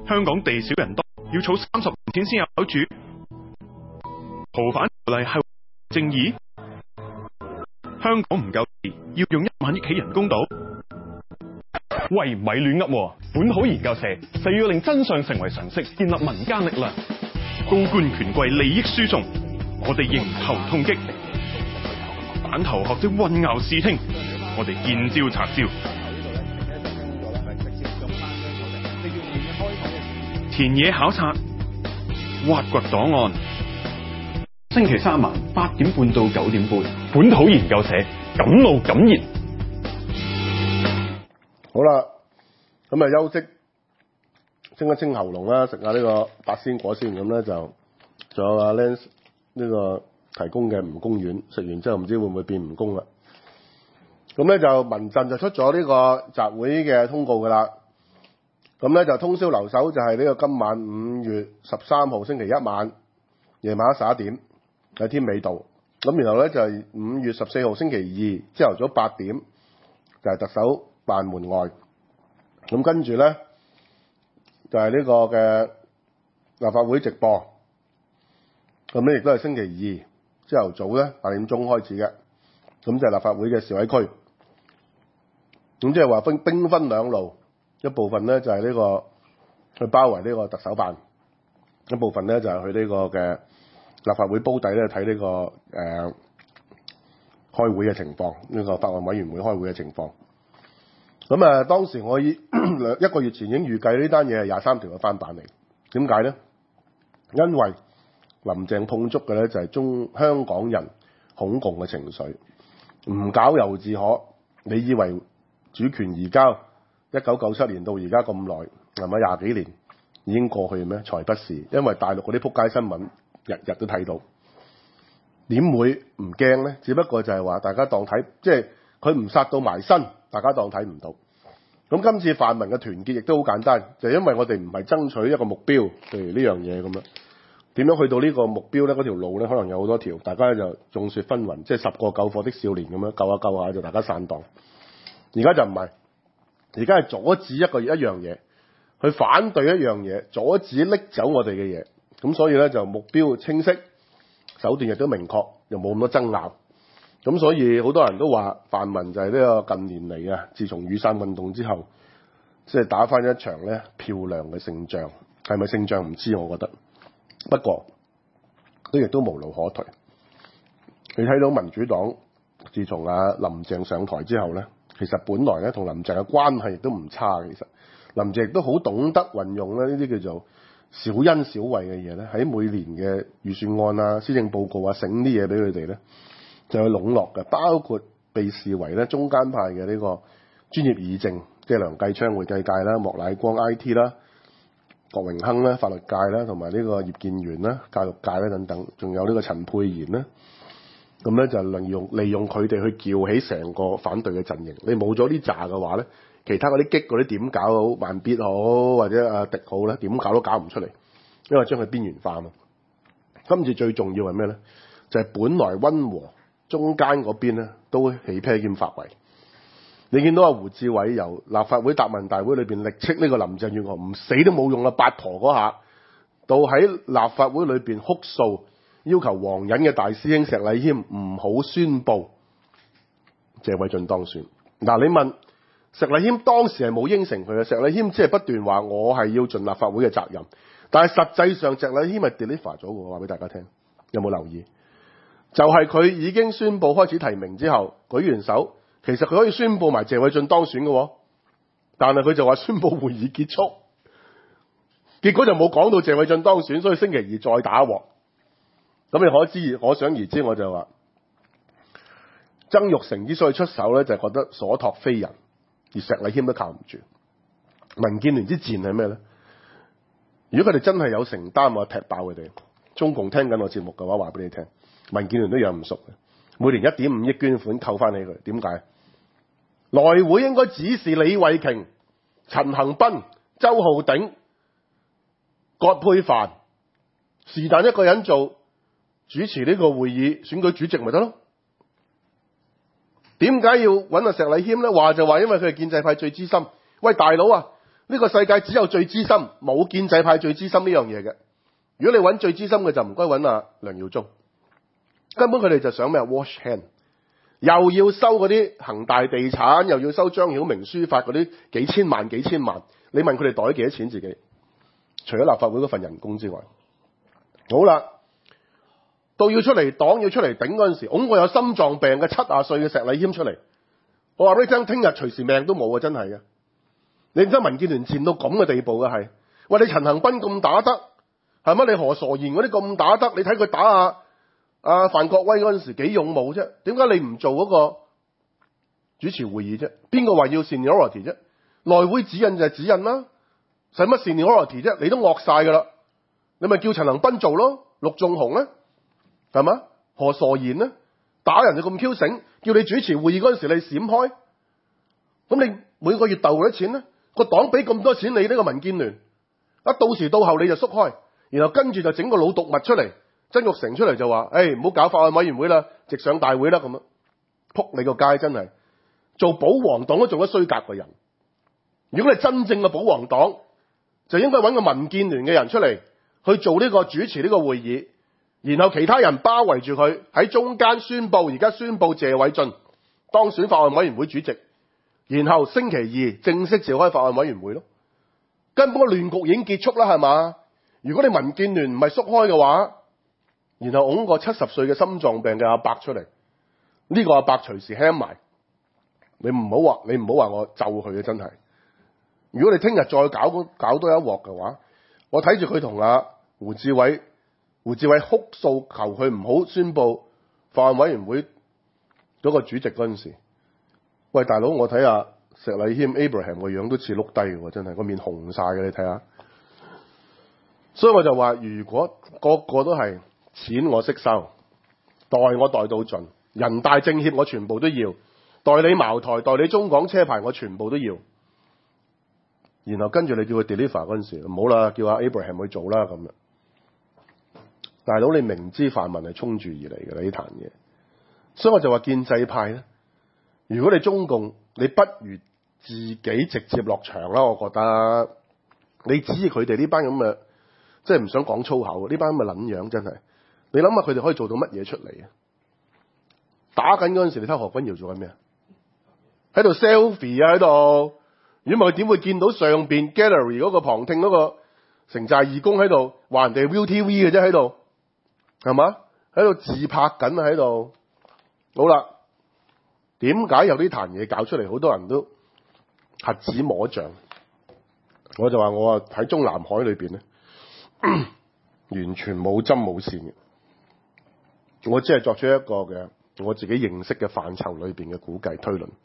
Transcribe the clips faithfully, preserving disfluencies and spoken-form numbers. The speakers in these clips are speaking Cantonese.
香港地少人多，要儲三十年錢先有住。逃犯條例係正義，香港唔夠地，要用一萬億起人工島。喂，咪亂噏喎！本土研究社誓要令真相成為常識，建立民間力量。高官權貴利益輸送，我哋迎頭痛擊。反頭學者混淆視聽，我哋見招拆招。田野考察，挖掘檔案。星期三晚八點半到九點半，本土研究社敢怒敢言。 好啦，咁啊休息，清一清喉嚨啦，食下呢個八仙果先。咁咧就仲有阿 Lance 呢個提供嘅蜈蚣丸，食完之後唔知會唔會變蜈蚣啦。咁咧就民陣就出咗呢個集會嘅通告噶啦。咁咧就通宵留守，就係呢個今晚五月十三號星期一晚夜晚十一點喺添美道。咁然後咧就係五月十四號星期二朝頭早八點就係特首辦門外。咁跟住咧就係呢個嘅立法會直播。咁咧亦都係星期二朝頭早咧八點鐘開始嘅。咁就係立法會嘅示威區。咁即係話分兵分兩路。一部分咧就係呢個去包圍呢個特首辦，一部分咧就係去呢個嘅立法會煲底咧睇呢個誒、呃、開會嘅情況，呢個法案委員會開會嘅情況。咁啊，當時我以兩一個月前已經預計呢單嘢係廿三條嘅翻版嚟。點解咧？因為林鄭碰觸嘅咧就係中香港人恐共嘅情緒，唔搞猶自可。你以為主權移交？一九九七年到而家咁耐，係咪廿幾年已經過去咩？才不是，因為大陸嗰啲撲街新聞日日都睇到，點會唔驚呢？只不過就係話大家當睇，即係佢唔殺到埋身，大家當睇唔到。咁今次泛民嘅團結亦都好簡單，就係因為我哋唔係爭取一個目標，譬如呢樣嘢咁樣，點樣去到呢個目標呢？嗰條路呢，可能有好多條，大家就眾說紛紜，即係十個救火的少年咁樣救下救下就大家散檔。而家就唔係。而家係阻止一個一樣嘢，去反對一樣嘢，阻止拎走我哋嘅嘢。咁所以咧就目標清晰，手段亦都明確，又冇咁多爭拗。咁所以好多人都話泛民就係呢個近年嚟啊，自從雨傘運動之後，即係打翻一場咧漂亮嘅勝仗。係咪勝仗唔知，我覺得。不過都亦都無路可退。你睇到民主黨自從啊林鄭上台之後咧。其實本來咧同林鄭嘅關係亦都唔差嘅，其實林鄭亦都好懂得運用咧呢啲叫做小恩小惠嘅嘢咧，喺每年嘅預算案啊、施政報告啊，醒啲嘢俾佢哋咧，就去籠絡嘅，包括被視為咧中間派嘅呢個專業議政，即係梁繼昌會計界啦、莫乃光 I T 啦、郭榮鏗啦法律界啦，同埋呢個葉建源啦教育界啦等等，仲有呢個陳沛然啦。咁咧就利用利用佢哋去撬起成個反對嘅陣營。你冇咗呢紮嘅話咧，其他嗰啲激嗰啲點搞好，慢必好或者阿迪好咧，點搞都搞唔出嚟，因為將佢邊緣化嘛。今次最重要係咩咧？就係、是、本來溫和中間嗰邊咧都起啤兼發圍。你見到阿胡志偉由立法會答問大會裏邊力斥呢個林鄭月娥唔死都冇用啦，八婆嗰下，到喺立法會裏邊哭訴。要求皇仁嘅大師兄石禮謙唔好宣佈謝偉俊當選。嗱，你問石禮謙當時係冇應承佢嘅，石禮謙只係不斷話我係要盡立法會嘅責任，但係實際上石禮謙係 deliver 咗嘅，我話俾大家聽，有冇留意？就係、是、佢已經宣佈開始提名之後，舉完手，其實佢可以宣佈埋謝偉俊當選嘅，但係佢就話宣佈會議結束，結果就冇講到謝偉俊當選，所以星期二再打鑊。咁你可知可想而知，我就話曾鈺成之所以出手咧，就係、是、覺得所託非人，而石禮謙都靠唔住。民建聯之戰係咩咧？如果佢哋真係有承擔，我踢爆佢哋。中共聽緊我節目嘅話，話俾你聽，民建聯都養唔熟嘅，每年一點五億捐款扣翻起佢。點解？內會應該指示李慧瓊、陳恒鑌、周浩鼎、葛珮帆，是但一個人做。主持呢個會議選舉主席咪得咯？點解要揾阿石禮謙咧？話就話因為佢係建制派最資深。喂，大佬啊， 呢個世界只有最資深，冇建制派最資深呢樣嘢嘅。如果你揾最資深嘅就唔該揾阿梁耀忠，根本佢哋就想咩 wash hand， 又要收嗰啲恒大地產，又要收張曉明書法嗰啲幾千萬幾千萬，你問佢哋袋幾多錢自己？除咗立法會嗰份人工之外，好啦，到要出嚟黨要出嚟頂嗰陣時，拱個有心臟病嘅七十歲嘅石禮謙出嚟，我話俾你聽，聽日隨時命都冇啊！真係嘅，你唔知民建聯賤到咁嘅地步嘅係，喂，你陳恒鑌咁打得係乜？你何傻賢嗰啲咁打得，你睇佢打下阿范國威嗰陣時幾勇武啫？點解你唔做嗰個主持會議啫？邊個話要 seniority 啫？內會指引就係指引啦，使乜 seniority 啫？你都惡晒噶啦，你咪叫陳恒鑌做咯，陸頌雄咧係嘛？何傻賢咧打人就咁 Q 醒，叫你主持會議嗰陣時你閃開，咁你每個月鬥幾多錢咧？個黨俾咁多錢你呢個民建聯，一到時到後你就縮開，然後跟住就整個老毒物出嚟，曾鈺成出嚟就話：誒唔好搞法案委員會啦，直上大會啦咁樣，撲你個街真係做保皇黨都做得衰格嘅人。如果你真正嘅保皇黨，就應該揾個民建聯嘅人出嚟去做呢個主持呢個會議，然後其他人包圍住佢喺中間宣佈，而家宣佈謝偉俊當選法案委員會主席，然後星期二正式召開法案委員會咯。根本個亂局已經結束啦，係嘛？如果你民建聯唔係縮開嘅話，然後拱個七十歲嘅心臟病嘅阿伯出嚟，呢個阿伯隨時輕埋，你唔好話你唔好話我咒佢啊！真係，如果你聽日再搞搞多一鑊嘅話，我睇住佢同阿胡志偉，胡志偉哭訴求佢唔好宣佈法案委員會嗰個主席嗰陣時，喂大佬，我睇下石禮謙 Abraham 個樣都似碌低喎，真係個面紅晒嘅，你睇下。所以我就話，如果個個都係錢我識收，代我代到盡，人大政協我全部都要，代理茅台、代理中港車牌我全部都要，然後跟住你叫佢 deliver 嗰陣時，唔好啦，叫阿 Abraham 去做啦咁樣。大佬，你明知泛民係衝住而嚟嘅呢壇嘢，所以我就話建制派咧，如果你中共，你不如自己直接落場啦。我覺得你指佢哋呢班咁嘅，即係唔想講粗口，呢班咁嘅撚樣真係，你諗下佢哋可以做到乜嘢出嚟啊？打緊嗰陣時，你睇何君堯做緊咩啊？喺度 selfie 啊，喺度。如果唔係佢點會見到上邊 gallery 嗰個旁聽嗰個城寨義工喺度話人哋 Viu T V 嘅啫，喺度係嘛？喺度自拍緊啊，喺度。好啦，點解有呢壇嘢搞出嚟？好多人都瞎子摸象。我就話我啊喺中南海裏邊咧，完全冇針冇線嘅。我只係作出一個嘅我自己認識嘅範疇裏邊嘅估計推論。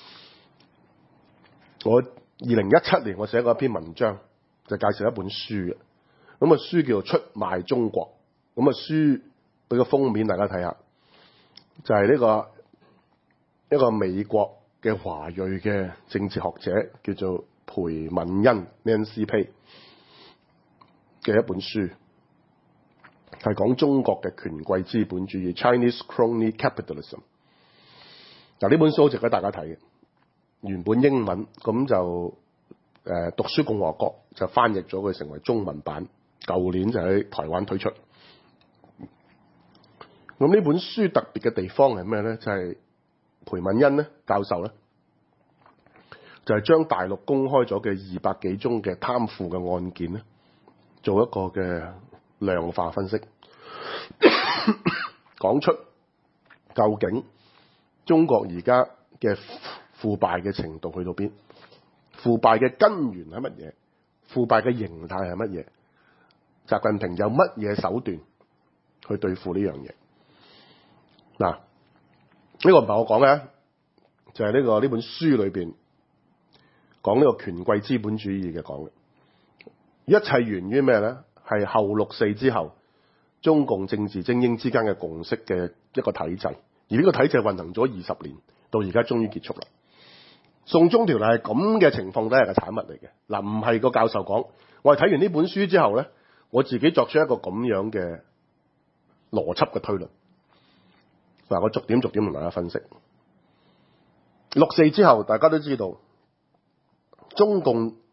我二零一七年我寫過一篇文章，就介紹一本書嘅，咁啊書叫做《出賣中國》，咁啊書俾個封面大家睇下，就係呢個一個美國嘅華裔嘅政治學者叫做裴敏恩 Nancy Pei 嘅一本書，係講中國嘅權貴資本主義 Chinese Crony Capitalism。嗱，呢本書好值得大家睇嘅。原本英文咁就誒、呃、讀書共和國就翻譯咗佢成為中文版，舊年就喺台灣推出。咁呢本書特別嘅地方係咩咧？就係、是、裴敏恩咧教授咧，就係、是、將大陸公開咗嘅二百幾宗嘅貪腐嘅案件咧，做一個嘅量化分析，講出究竟中國而家嘅腐敗嘅程度去到邊？腐敗嘅根源係乜嘢？腐敗嘅形態係乜嘢？習近平有乜嘢手段去對付呢樣嘢？嗱，呢個唔係我講嘅，就係呢個呢本書裏邊講呢個權貴資本主義嘅講嘅。一切源於咩咧？係後六四之後，中共政治精英之間嘅共識嘅一個體制，而呢個體制運行咗二十年，到而家終於結束啦。送中條例係咁嘅情況底下嘅產物嚟嘅。嗱，唔係個教授講，我係睇完呢本書之後咧，我自己作出一個咁樣嘅邏輯嘅推論。嗱，我逐點逐點同大家分析。六四之後，大家都知道中共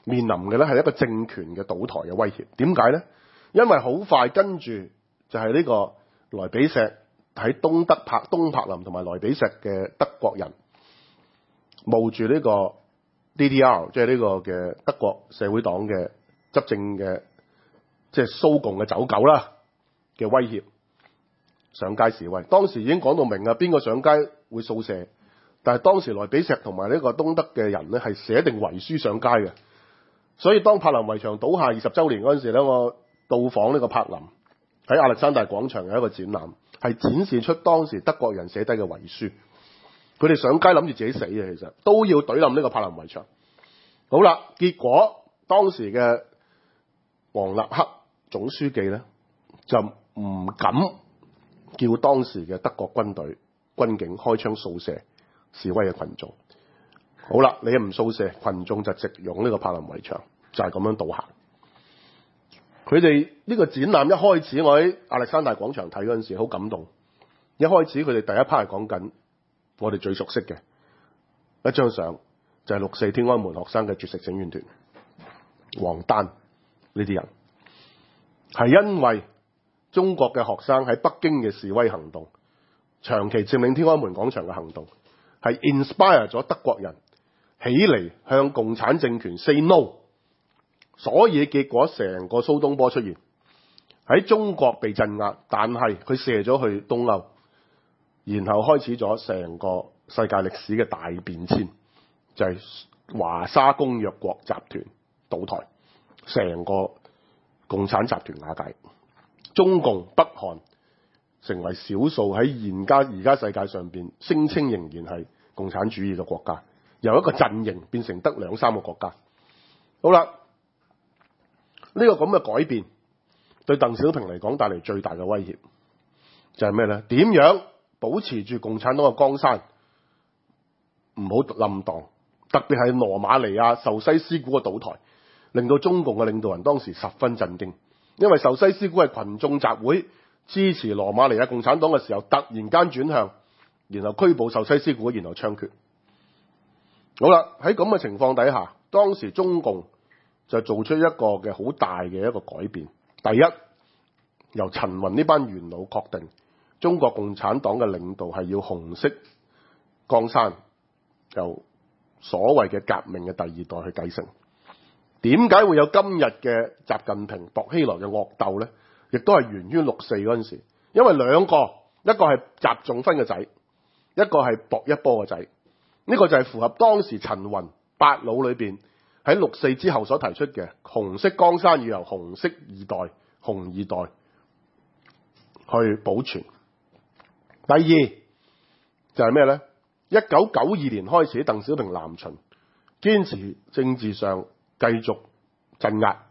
面臨嘅咧係一個政權嘅倒台嘅威脅。點解咧？因為好快跟住就係呢個萊比錫喺東德柏東柏林同埋萊比錫嘅德國人冒住呢個 D D R， 即係呢個嘅德國社會黨嘅執政嘅即係蘇共嘅走狗啦嘅威脅上街示威。當時已經講到明啊，邊個上街會掃射，但係當時萊比錫同埋呢個東德嘅人咧係寫定遺書上街嘅。所以當柏林圍牆倒下二十週年嗰陣時咧，我到訪呢個柏林，喺亞歷山大廣場有一個展覽，係展示出當時德國人寫低嘅遺書。佢哋上街諗住自己死嘅，其實都要懟冧呢個柏林圍牆。好啦，結果當時嘅王立克總書記咧就唔敢叫當時嘅德國軍隊軍警開槍掃射示威嘅群眾。好啦，你唔掃射，群眾就直擁呢個柏林圍牆，就係咁樣倒下。佢哋呢個展覽一開始，我喺亞歷山大廣場睇嗰陣時好感動。一開始佢哋第一 part 係講緊我哋最熟悉嘅一張相，就係六四天安門學生嘅絕食請願團王丹呢啲人，係因為中國嘅學生喺北京嘅示威行動，長期佔領天安門廣場嘅行動，係 inspire 咗德國人起嚟向共產政權 say no， 所以結果成個蘇東波出現，喺中國被鎮壓，但係佢射咗去東歐，然後開始咗成個世界歷史嘅大變遷，就係、是、華沙公約國集團倒台，成個共產集團瓦解，中共北韓成為少數喺現家而家世界上邊聲稱仍然係共產主義嘅國家，由一個陣營變成得兩三個國家。好啦，呢、這個咁嘅改變對鄧小平嚟講帶嚟最大嘅威脅就係咩呢？點樣保持住共產黨嘅江山唔好冧蕩？特別係羅馬尼亞壽西斯古嘅倒台，令到中共嘅領導人當時十分震驚，因為壽西斯古係群眾集會支持羅馬尼亞共產黨嘅時候，突然間轉向，然後拘捕壽西斯古，然後槍決。好啦，喺咁嘅情況底下，當時中共就做出一個嘅好大嘅一個改變。第一，由陳雲呢班元老確定中國共產黨嘅領導係要紅色江山，由所謂嘅革命嘅第二代去繼承。點解會有今日嘅習近平薄熙來嘅惡鬥呢？亦都係源於六四嗰陣時，因為兩個，一個係習仲勳嘅仔，一個係薄一波嘅仔。呢、這個就係符合當時陳雲八老裏邊喺六四之後所提出嘅紅色江山要由紅色二代、紅二代去保存。第二就係咩呢？一九九二年開始，鄧小平南巡，堅持政治上繼續鎮壓，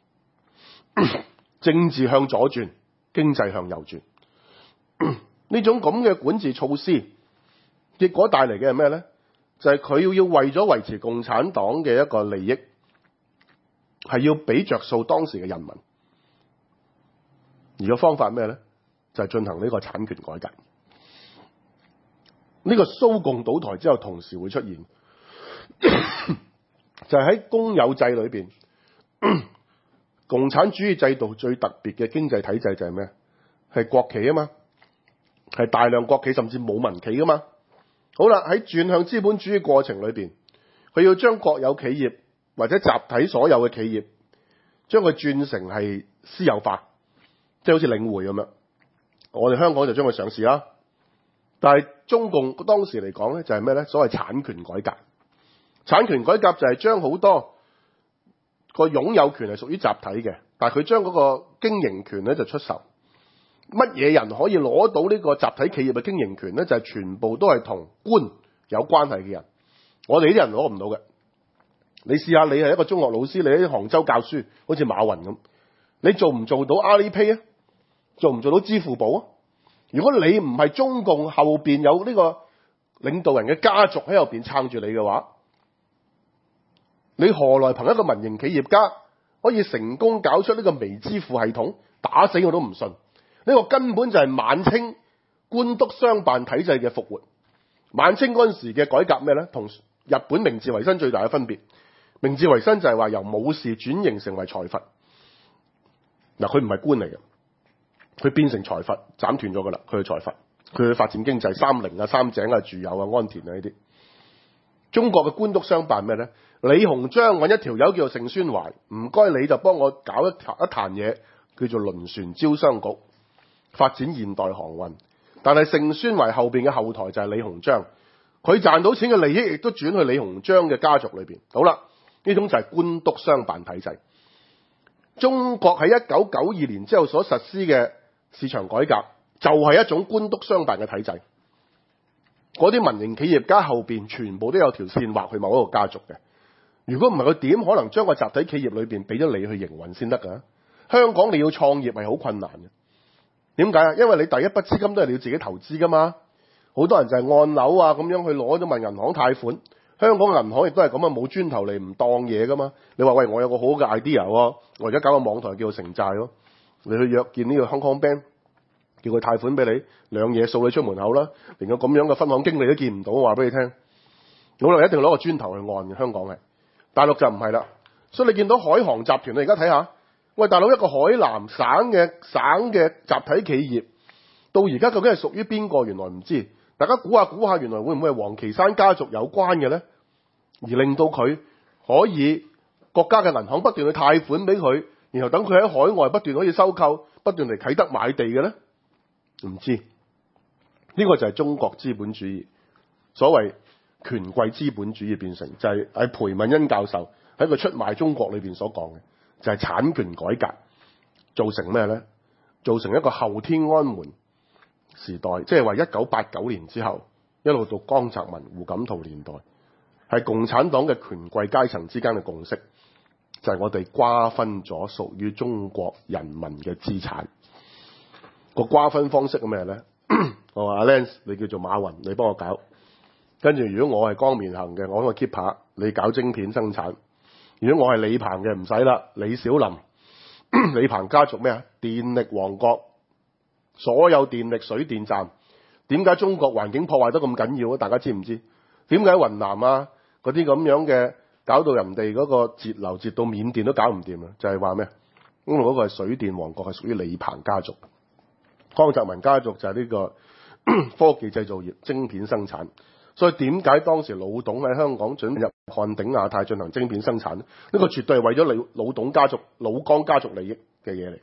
政治向左轉，經濟向右轉。呢種咁嘅管治措施，結果帶嚟嘅係咩呢？就係、是、佢要要為咗維持共產黨嘅一個利益，係要俾着數當時嘅人民。而個方法咩呢？就係、是、進行呢個產權改革。呢、這個蘇共倒台之後，同時會出現，就係喺公有制裏邊，共產主義制度最特別嘅經濟體制就係咩？係國企啊嘛，係大量國企甚至冇民企噶嘛。好啦，喺轉向資本主義過程裏邊，佢要將國有企業或者集體所有嘅企業，將佢轉成係私有化，即係好似領匯咁樣。我哋香港就將佢上市啦。但係中共當時嚟講咧，就係咩咧？所謂產權改革。產權改革就係將好多個擁有權係屬於集體嘅，但係佢將嗰個經營權咧就出售。乜嘢人可以攞到呢個集體企業嘅經營權咧？就係、是、全部都係同官有關係嘅人。我哋呢啲人攞唔到嘅。你試下，你係一個中學老師，你喺杭州教書，好似馬雲咁，你做唔做到 Alipay 啊？做唔做到支付寶啊？如果你唔係中共後邊有呢個領導人嘅家族喺後邊撐住你嘅話，你何來憑一個民營企業家可以成功搞出呢個微支付系統？打死我都唔信。呢個根本就係晚清官督商辦體制嘅復活。晚清嗰陣時嘅改革咩呢？同日本明治維新最大嘅分別， 明治維新就係話由武士轉型成為財閥。嗱，佢唔係官嚟嘅，佢變成財閥，斬斷咗噶啦，佢係財閥，佢去發展經濟，三菱啊、三井啊、住友啊、安田啊呢啲。中國嘅官督商辦咩咧？李鴻章揾一條友叫做盛宣懷，唔該你就幫我搞一一壇嘢，叫做輪船招商局，發展現代航運。但係盛宣懷後邊嘅後台就係李鴻章，佢賺到錢嘅利益亦都轉去李鴻章嘅家族裏邊。好啦，呢種就係官督商辦體制。中國喺一九九二年之後所實施嘅市場改革，就係一種官督商辦嘅體制。嗰啲民營企業家後邊全部都有條線劃去某一個家族嘅。如果唔係，佢點可能將個集體企業裏邊俾咗你去營運先得㗎？香港你要創業係好困難嘅。點解啊？因為你第一筆資金都係你要自己投資㗎嘛。好多人就係按樓啊咁樣去攞咗問銀行貸款。香港銀行亦都係咁啊，冇磚頭嚟唔當嘢㗎嘛。你話喂，我有個好嘅 idea 喎，我而家搞個網台叫做城寨咯。你去約見呢個 Hong Kong Bank，叫佢貸款俾你，兩嘢掃你出門口啦。連個咁樣嘅分行經理都見唔到，我話俾你聽。我哋一定攞個磚頭去按嘅，香港係。大陸就唔係啦。所以你見到海航集團，你而家睇下，喂大佬，一個海南省嘅省嘅集體企業，到而家究竟係屬於邊個？原來唔知。大家估下估下，原來會唔會係黃岐山家族有關嘅咧？而令到佢可以國家嘅銀行不斷去貸款俾佢，然後等佢喺海外不斷可以收購，不斷嚟啟德買地嘅咧？唔知。呢個就係中國資本主義，所謂權貴資本主義變成就係喺裴敏恩教授喺佢出賣中國裏邊所講嘅，就係產權改革造成咩咧？造成一個後天安門時代，即係話一九八九年之後一路到江澤民、胡錦濤年代，係共產黨嘅權貴階層之間嘅共識，就係、是、我哋瓜分咗屬於中國人民嘅資產。個瓜分方式係咩咧？我話阿 Lance， 你叫做馬雲，你幫我搞。跟住如果我係光面行嘅，我個 keeper，你搞晶片生產。如果我係李鵬嘅，唔使啦，李小林、李鵬家族咩啊？電力王國，所有電力水電站。點解中國環境破壞得咁緊要啊？大家知唔知？點解雲南啊嗰啲咁樣嘅搞到人哋嗰個節流節到緬甸都搞唔掂啊？就係話咩？因為嗰個係水電王國，係屬於李鵬家族。江澤民家族就係呢個科技製造業、晶片生產。所以點解當時老董喺香港準備入漢鼎亞太進行晶片生產呢？呢個絕對係為咗老老董家族、老江家族利益嘅嘢嚟。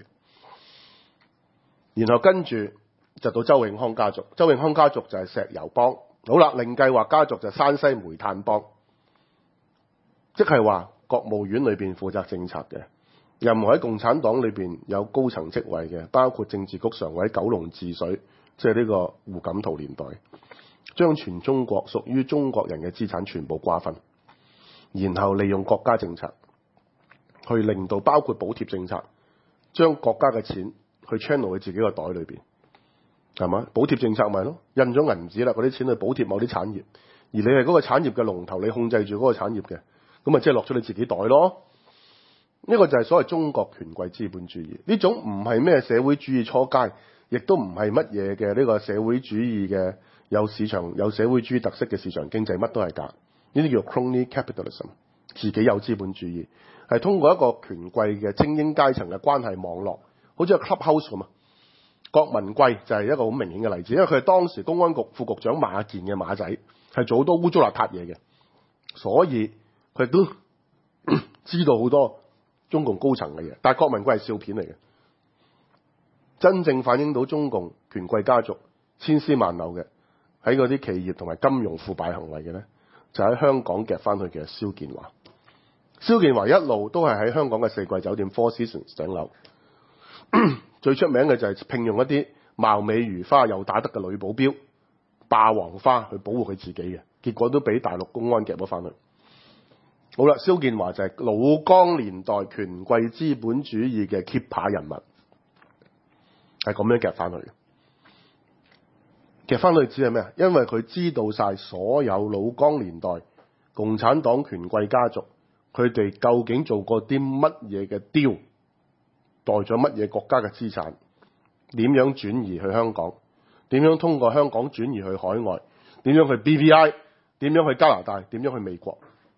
然後跟住就到周永康家族，周永康家族就係石油幫。好啦，令計劃家族就係山西煤炭幫，即係話國務院裏邊負責政策嘅，任何喺共產黨裏邊有高層職位嘅，包括政治局常委九龍治水，即係呢個胡錦濤年代。將全中國屬於中國人嘅資產全部瓜分，然後利用國家政策去令到包括補貼政策，將國家嘅錢去 channel 喺自己個袋裏邊，係嘛？補貼政策咪咯，印咗銀紙啦，嗰啲錢去補貼某啲產業，而你係嗰個產業嘅龍頭，你控制住嗰個產業嘅，咁咪即係落咗你自己袋咯。呢個就係所謂中國權貴資本主義，呢種唔係咩社會主義初階，亦都唔係乜嘢嘅呢個社會主義嘅。有市場有社會主義特色嘅市場經濟，乜都係假。呢啲叫 crony capitalism， 自己有資本主義，係通過一個權貴嘅精英階層嘅關係網絡，好似個 clubhouse 咁啊。郭文貴就係一個好明顯嘅例子，因為佢係當時公安局副局長馬建嘅馬仔，係做好多污糟邋遢嘢嘅，所以佢都知道好多中共高層嘅嘢。但係郭文貴係笑片嚟嘅，真正反映到中共權貴家族千絲萬縷嘅。喺嗰啲企業同埋金融腐敗行為嘅咧，就喺香港夾翻去嘅蕭建華。蕭建華一路都係喺香港嘅四季酒店 Four Seasons 頂樓，最出名嘅就係聘用一啲貌美如花又打得嘅女保鏢霸王花去保護佢自己嘅，結果都俾大陸公安夾咗翻去。好啦，蕭建華就係老江年代權貴資本主義嘅 keeper 人物，係咁樣夾翻去嘅。其實翻去指係咩啊？因為佢知道晒所有老江年代共產黨權貴家族，佢哋究竟做過啲乜嘢嘅 deal，帶咗乜嘢國家嘅資產，點樣轉移去香港，點樣通過香港轉移去海外，點樣去 B V I， 點樣去加拿大，點樣去美國。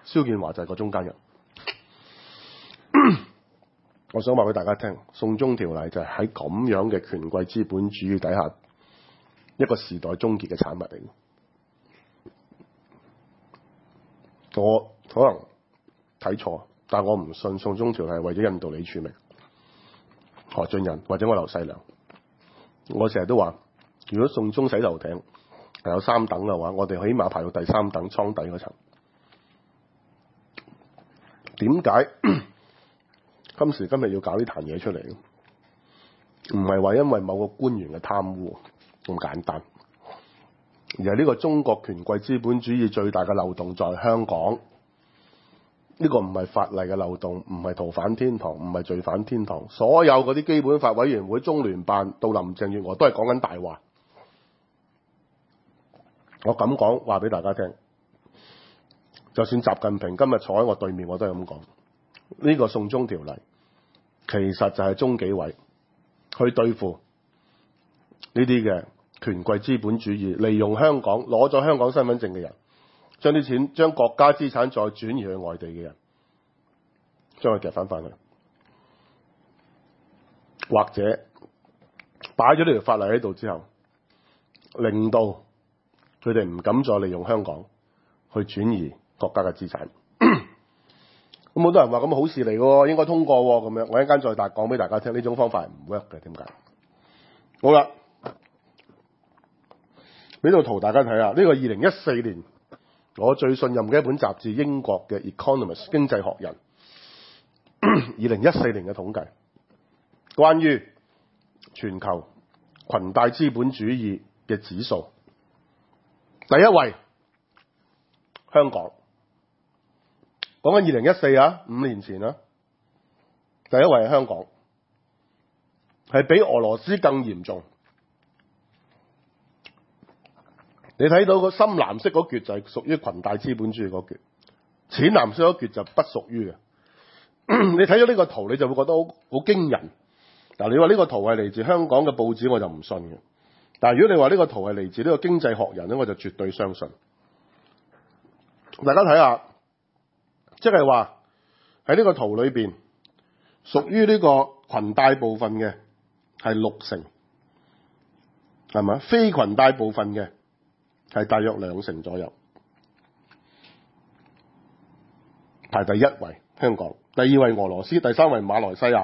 蕭建華就係個中間人。我想話俾大家聽，送中條例就係喺咁樣嘅權貴資本主義底下一個時代終結嘅產物嚟。我可能睇錯，但我唔信送中條例係為咗印度李柱銘、何俊仁或者我劉細良。我成日都話，如果送中洗頭艇係有三等嘅話，我哋起碼排到第三等艙底嗰層。點解今時今日要搞呢壇嘢出嚟？唔係話因為某個官員嘅貪污咁簡單，而係呢個中國權貴資本主義最大嘅漏洞在香港。呢個唔係法例嘅漏洞，唔係逃犯天堂，唔係罪犯天堂。所有嗰啲基本法委員會、中聯辦到林鄭月娥都係講緊大話。我咁講話俾大家聽，就算習近平今日坐喺我對面，我都係咁講。呢個送中條例其實就係中紀委去對付呢啲嘅權貴資本主義，利用香港攞咗香港身份證嘅人，將啲錢將國家資產再轉移去外地嘅人，將佢夾翻翻去，或者擺咗呢條法例喺度之後，令到佢哋唔敢再利用香港去轉移國家嘅資產。咁好多人話咁好事嚟喎，應該通過喎，咁樣我一陣間再大講俾大家聽，呢種方法係唔 work 嘅。點解？好啦，俾度圖大家睇下，呢個二零一四年我最信任嘅一本雜誌，英國嘅 Economist 經濟學人二零一四年嘅統計，關於全球裙帶資本主義嘅指數，第一位香港。講緊二零一四啊，五年前啊，第一位係香港，係比俄羅斯更嚴重。你睇到個深藍色嗰橛就係屬於裙帶資本主義嗰橛，淺藍色嗰橛就不屬於嘅。你睇咗呢個圖，你就會覺得好好驚人。嗱，你話呢個圖係嚟自香港嘅報紙，我就唔信嘅。但係如果你話呢個圖係嚟自呢個經濟學人咧，我就絕對相信。大家睇下。即係話喺呢個圖裏邊，屬於呢個裙帶部分嘅係六成，係咪？非裙帶部分嘅係大約兩成左右。排第一位香港，第二位俄羅斯，第三位馬來西亞。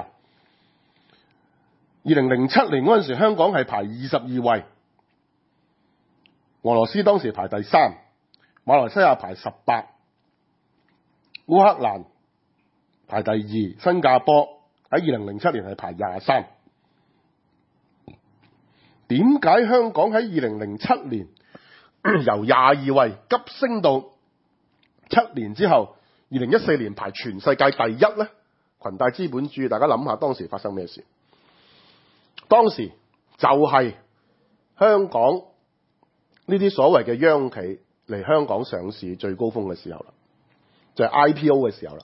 二零零七年嗰陣時，香港係排二十二位，俄羅斯當時排第三，馬來西亞排十八。烏克蘭排第二，新加坡喺二零零七年係排廿三。點解香港喺二零零七年由廿二位急升到七年之後，二零一四年排全世界第一呢？裙帶資本主義，大家諗下當時發生咩事？當時就係香港呢啲所謂嘅央企嚟香港上市最高峰嘅時候啦。就係 I P O 嘅時候啦。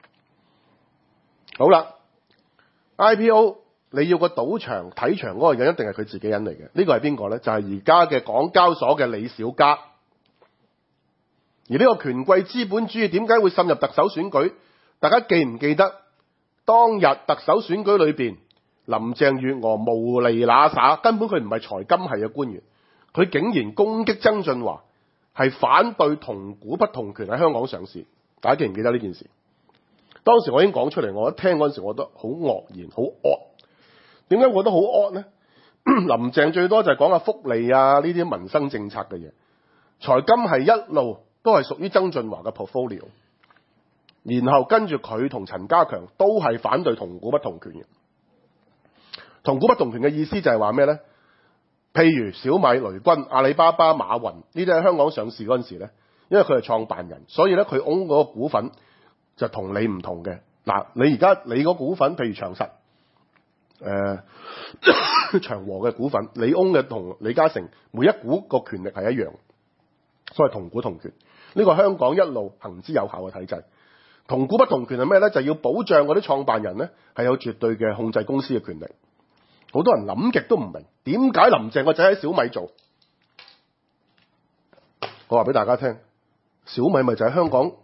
好啦 ，I P O 你要個賭場睇場嗰個人一定係佢自己人嚟嘅。呢個係邊個呢？就係而家嘅港交所嘅李小加。而呢個權貴資本主義點解會滲入特首選舉？大家記唔記得當日特首選舉裏邊，林鄭月娥無厘那撒，根本佢唔係財金系嘅官員，佢竟然攻擊曾俊華，係反對同股不同權喺香港上市。大家記唔記得呢件事？當時我已經講出嚟，我一聽嗰陣時，我覺得好愕然，好惡。點解我覺得好惡呢？林鄭最多就係講下福利啊，呢啲民生政策嘅嘢。財金係一路都係屬於曾俊華嘅 portfolio， 然後跟住佢同陳家強都係反對同股不同權嘅。同股不同權嘅意思就係話咩呢？譬如小米、雷軍、阿里巴巴、馬雲呢啲喺香港上市嗰陣時呢，因為佢係創辦人，所以咧佢 own 嗰個股份就同你唔同嘅。嗱，你而家你個股份，譬如長實、誒、呃、長和嘅股份，你 own 嘅同李嘉誠每一股個權力係一樣，所謂同股同權。呢個香港一路行之有效嘅體制。同股不同權係咩咧？就係要保障嗰啲創辦人咧係有絕對嘅控制公司嘅權力。好多人諗極都唔明，點解林鄭個仔喺小米做？我話俾大家聽。小米咪就係香港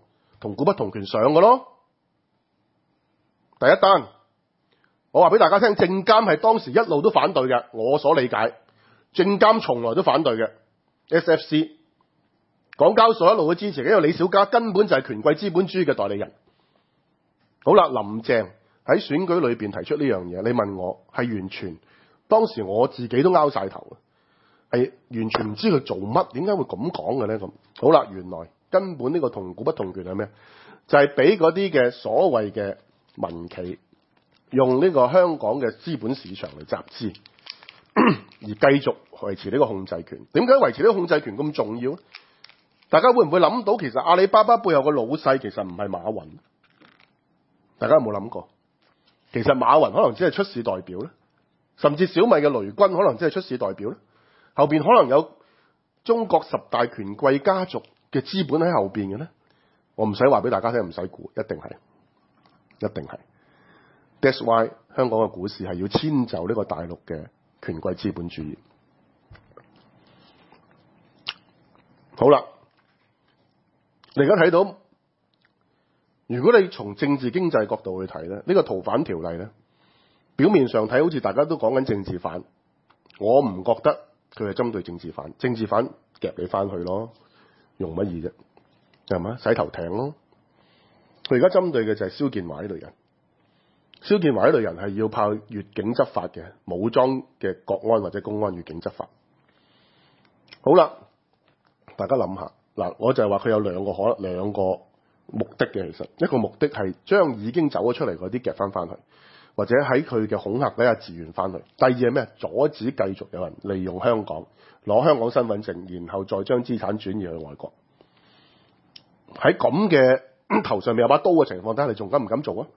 同股不同權上嘅咯。第一單，我話俾大家聽，證監係當時一路都反對嘅，我所理解，證監從來都反對嘅。S F C 港交所一路都支持嘅，因為李小加根本就係權貴資本主義嘅代理人。好啦，林鄭喺選舉裏邊提出呢樣嘢，你問我係完全，當時我自己都拗晒頭，係完全唔知佢做乜，點解會咁講嘅咧？咁好啦，原來根本呢個同股不同權係咩？就係俾嗰啲嘅所謂嘅民企用呢個香港嘅資本市場嚟集資，而繼續維持呢個控制權。點解維持呢個控制權咁重要？大家會唔會諗到其實阿里巴巴背後嘅老細其實唔係馬雲？大家有冇諗過？其實馬雲可能只係出市代表咧，甚至小米嘅雷軍可能只係出市代表咧，後邊可能有中國十大權貴家族嘅資本喺後邊嘅咧。我唔使話俾大家聽，唔使估，一定係，一定係。That's why 香港嘅股市係要遷就呢個大陸嘅權貴資本主義。好啦，你而家睇到，如果你從政治經濟角度去睇咧，呢、這個逃犯條例咧，表面上睇好似大家都講緊政治犯，我唔覺得佢係針對政治犯，政治犯夾你翻去咯，用乜嘢啫？係咪洗頭艇咯？佢而家針對嘅就係蕭建華呢類人。蕭建華呢類人係要靠越境執法嘅武裝嘅國安或者公安越境執法。好啦，大家諗下嗱，我就係話佢有兩個可兩個目的嘅，其實一個目的係將已經走咗出嚟嗰啲夾翻翻去，或者喺佢嘅恐嚇底下自願翻去。第二係咩？阻止繼續有人利用香港攞香港身份證，然後再將資產轉移去外國。喺咁嘅頭上面有把刀嘅情況底下，你仲敢唔敢做啊？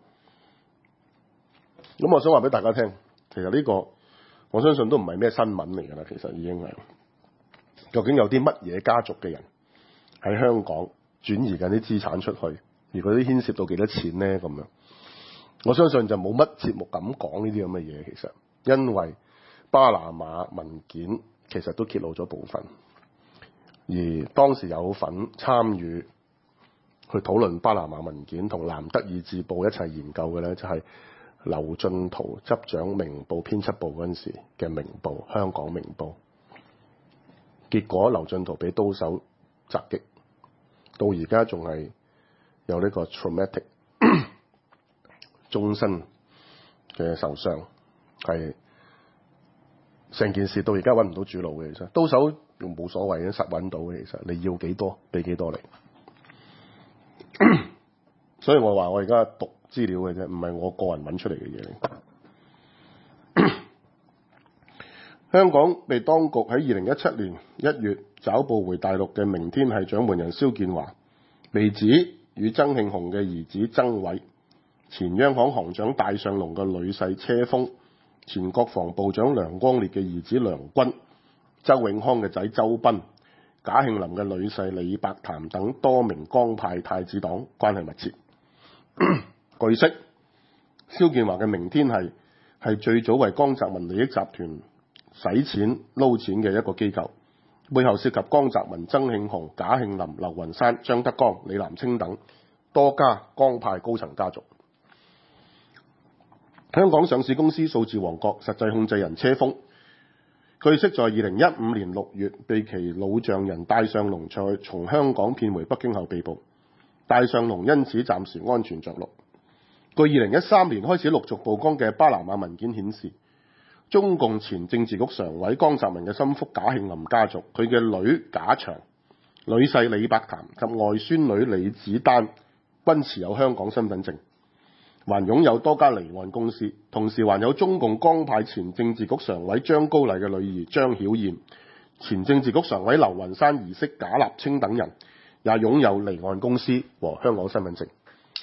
咁我想話俾大家聽，其實呢個我相信都唔係咩新聞嚟㗎啦，其實已經係究竟有啲乜嘢家族嘅人喺香港轉移緊啲資產出去，而嗰啲牽涉到幾多錢咧？咁樣我相信就冇乜節目敢講呢啲咁嘅嘢，其實因為巴拿馬文件其實都揭露咗部分，而當時有份參與去討論巴拿馬文件同南德意志報一齊研究嘅咧，就係劉進圖執掌明報編輯部嗰陣時嘅明報，香港明報。結果劉進圖俾刀手襲擊，到而家仲係有呢個 traumatic 終身嘅受傷，係成件事到而家揾唔到主腦嘅。其實刀手用冇所謂嘅，實揾到嘅。其實你要幾多俾幾多嚟。所以我話我而家讀資料嘅啫，唔係我個人揾出嚟嘅嘢嚟。香港被當局喺二零一七年一月抓捕回大陸嘅明天系掌門人蕭建華，被指與曾慶紅嘅兒子曾偉、前央行行長戴相龍嘅女婿車鋒、前國防部長梁光烈嘅兒子梁君、周永康嘅仔周斌、賈慶林嘅女婿李伯潭等多名江派太子黨關係密切。據悉，蕭建華嘅明天系係最早為江澤民利益集團洗錢撈錢嘅一個機構，背後涉及江澤民、曾慶紅、賈慶林、劉雲山、張德江、李南清等多家江派高層家族。香港上市公司數字王國實際控制人車鋒，據悉在二零一五年六月被其老丈人戴相龍在從香港騙回北京後被捕，戴相龍因此暫時安全着陸。據二零一三年開始陸續曝光嘅巴拿馬文件顯示，中共前政治局常委江澤民嘅心腹賈慶林家族，佢嘅女賈祥、女婿李伯潭及外孫女李子丹均持有香港身份證，還擁有多家離岸公司，同時還有中共江派前政治局常委張高麗嘅女兒張曉燕、前政治局常委劉雲山兒媳賈立清等人，也擁有離岸公司和香港身份證。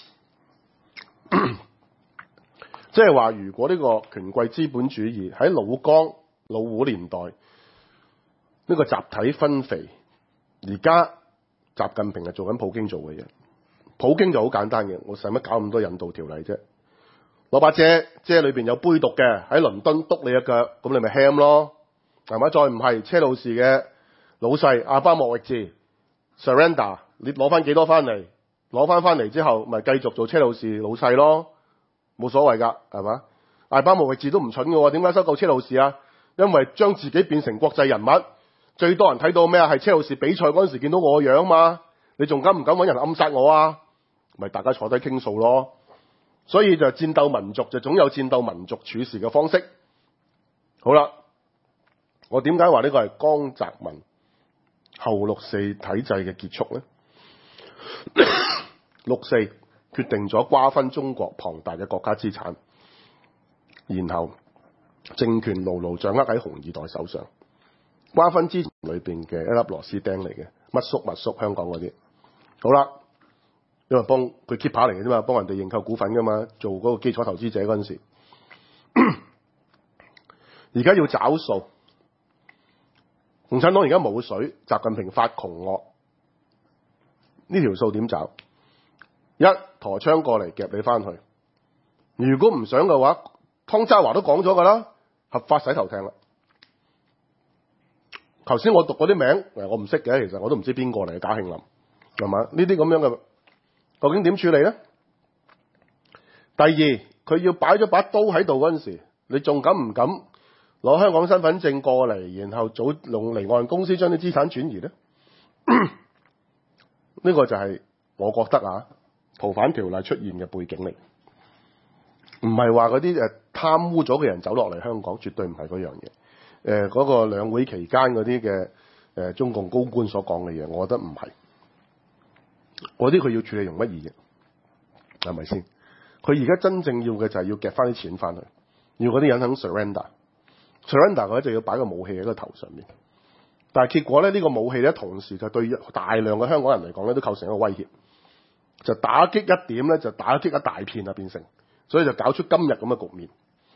即係話，如果呢個權貴資本主義喺老江老胡年代呢、呢個集體分肥，而家習近平係做緊普京做嘅嘢。普京就好簡單嘅，我使乜搞咁多引渡條例啫？攞把遮，遮裏邊有杯毒嘅，喺倫敦篤你一腳，咁你咪 ham 咯，係咪？再唔係車路士嘅老細阿巴莫域治 surrender，你攞翻幾多翻嚟？ 攞翻翻嚟之後，咪繼續做車路士老細咯，冇所謂㗎，係嘛？艾巴莫域治都唔蠢嘅喎，點解收購車路士啊？因為將自己變成國際人物，最多人睇到咩啊？係車路士比賽嗰陣時見到我個樣嘛，你仲敢唔敢揾人暗殺我啊？咪大家坐低傾訴咯。所以就戰鬥民族就總有戰鬥民族處事嘅方式。好啦，我點解話呢個係江澤民後六四體制嘅結束呢？六四決定咗瓜分中國龐大嘅國家資產，然後政權牢牢掌握喺紅二代手上。瓜分資產裏邊嘅一粒螺絲釘嚟嘅，乜縮乜縮香港嗰啲。好啦，因為幫佢 keep 牌嚟嘅啫嘛，幫人哋認購股份噶嘛，做嗰個基礎投資者嗰陣時，而家要找數。共產黨而家冇水，習近平發窮惡，呢條數點找？一陀槍過嚟夾你翻去。如果唔想嘅話，湯渣華都講咗噶啦，合法洗頭艇啦。頭先我讀嗰啲名，我唔識嘅，其實我都唔知邊個嚟嘅，賈慶林係嘛？呢啲咁樣嘅，究竟點處理咧？第二，佢要擺咗把刀喺度嗰陣時，你仲敢唔敢攞香港身份證過嚟，然後組用離岸公司將啲資產轉移咧？呢個就係我覺得啊，逃犯條例出現嘅背景嚟，唔係話嗰啲誒貪污咗嘅人走落嚟香港，絕對唔係嗰樣嘢。誒、呃、嗰、那個兩會期間嗰啲嘅誒中共高官所講嘅嘢，我覺得唔係。嗰啲佢要處理用乜嘢？係咪先？佢而家真正要嘅就係要夾翻啲錢翻去，要嗰啲人肯 surrender。surrender 嗰就要擺個武器喺個頭上面。但係結果咧，呢、這個武器咧，同時就對大量嘅香港人嚟講咧，都構成一個威脅。就打擊一點咧，就打擊一大片啊，變成，所以就搞出今日咁嘅局面。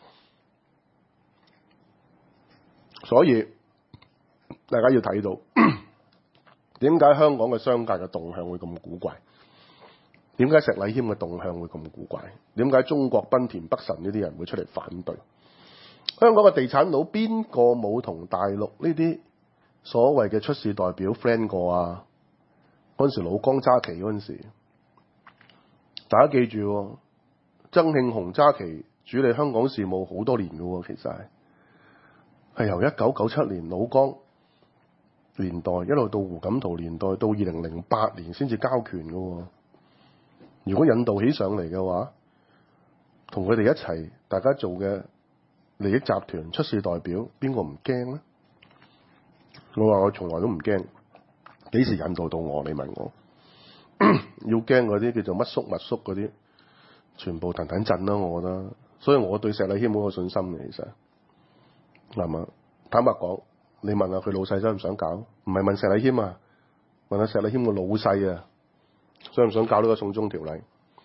所以大家要睇到點解香港嘅商界嘅動向會咁古怪？點解石禮謙嘅動向會咁古怪？點解中國濱田北辰呢啲人會出嚟反對？香港嘅地產佬邊個冇同大陸呢啲所謂嘅出事代表 friend 過啊？嗰陣時老江揸旗嗰陣時，大家記住，曾慶紅揸旗主理香港事務好多年嘅，其實係。係由一九九七年老江年代一路到胡錦濤年代，到二零零八年先至交權嘅。如果引導起上嚟嘅話，同佢哋一齊大家做嘅利益集團出事代表，邊個唔驚咧？我話我從來都唔驚，幾時引導到我？你問我，要驚嗰啲叫做乜叔乜叔嗰啲，全部騰騰震啦！我覺得，所以我對石禮謙冇個信心嘅，其實。係嘛？坦白講，你問下佢老細想唔想搞？唔係問石禮謙啊，問下石禮謙個老細啊，想唔想搞呢個送中條例？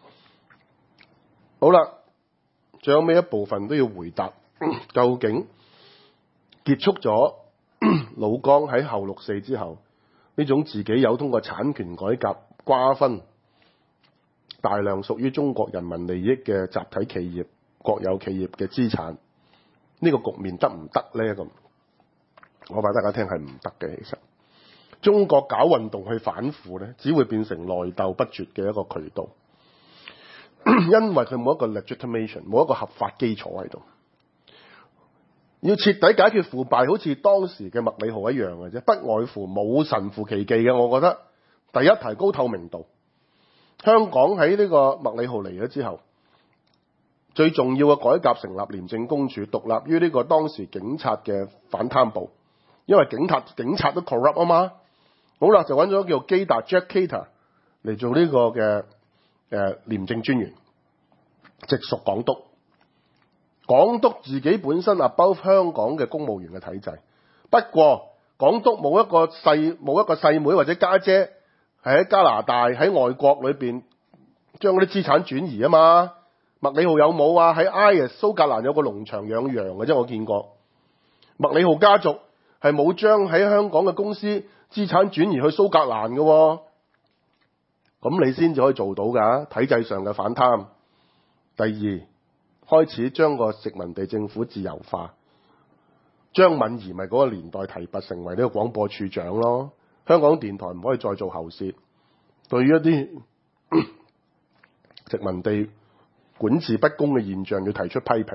好啦，最後尾一部分都要回答，究竟結束咗老江喺後六四之後呢種自己有通過產權改革瓜分大量屬於中國人民利益嘅集體企業、國有企業嘅資產。呢個局面得唔得呢？咁我話大家聽係唔得嘅。其實中國搞運動去反腐呢，只會變成內鬥不絕嘅一個渠道，因為佢冇一個 legitimation， 冇一個合法基礎喺度。要徹底解決腐敗，好似當時嘅麥理浩一樣嘅啫，不外乎冇神乎其技嘅。我覺得第一，提高透明度。香港喺呢個麥理浩嚟咗之後，最重要嘅改革成立廉政公署，獨立於呢個當時警察嘅反貪部，因為警察警察都 corrupt 啊嘛。好啦，就揾咗叫基達 Jack Cater 嚟做呢個嘅誒、呃、廉政專員，直屬港督。港督自己本身啊，包香港嘅公務員嘅體制。不過港督冇一個細冇一個細妹或者家姐係喺加拿大喺外國裏邊將嗰啲資產轉移啊嘛。麥理浩有冇啊？喺 I S 蘇格蘭有個農場養羊嘅啫，我見過。麥理浩家族係冇將喺香港嘅公司資產轉移去蘇格蘭嘅、哦，咁你先至可以做到㗎。體制上嘅反貪。第二，開始將個殖民地政府自由化。張敏儀咪嗰個年代提拔成為呢個廣播處長咯。香港電台唔可以再做喉舌，對於一啲殖民地管治不公嘅現象要提出批評，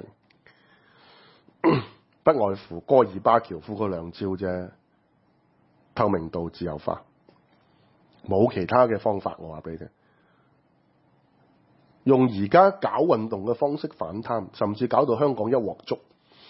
不外乎戈爾巴喬夫嗰兩招啫，透明度、自由化，冇其他嘅方法。我話俾你聽，用而家搞運動嘅方式反貪，甚至搞到香港一鑊粥，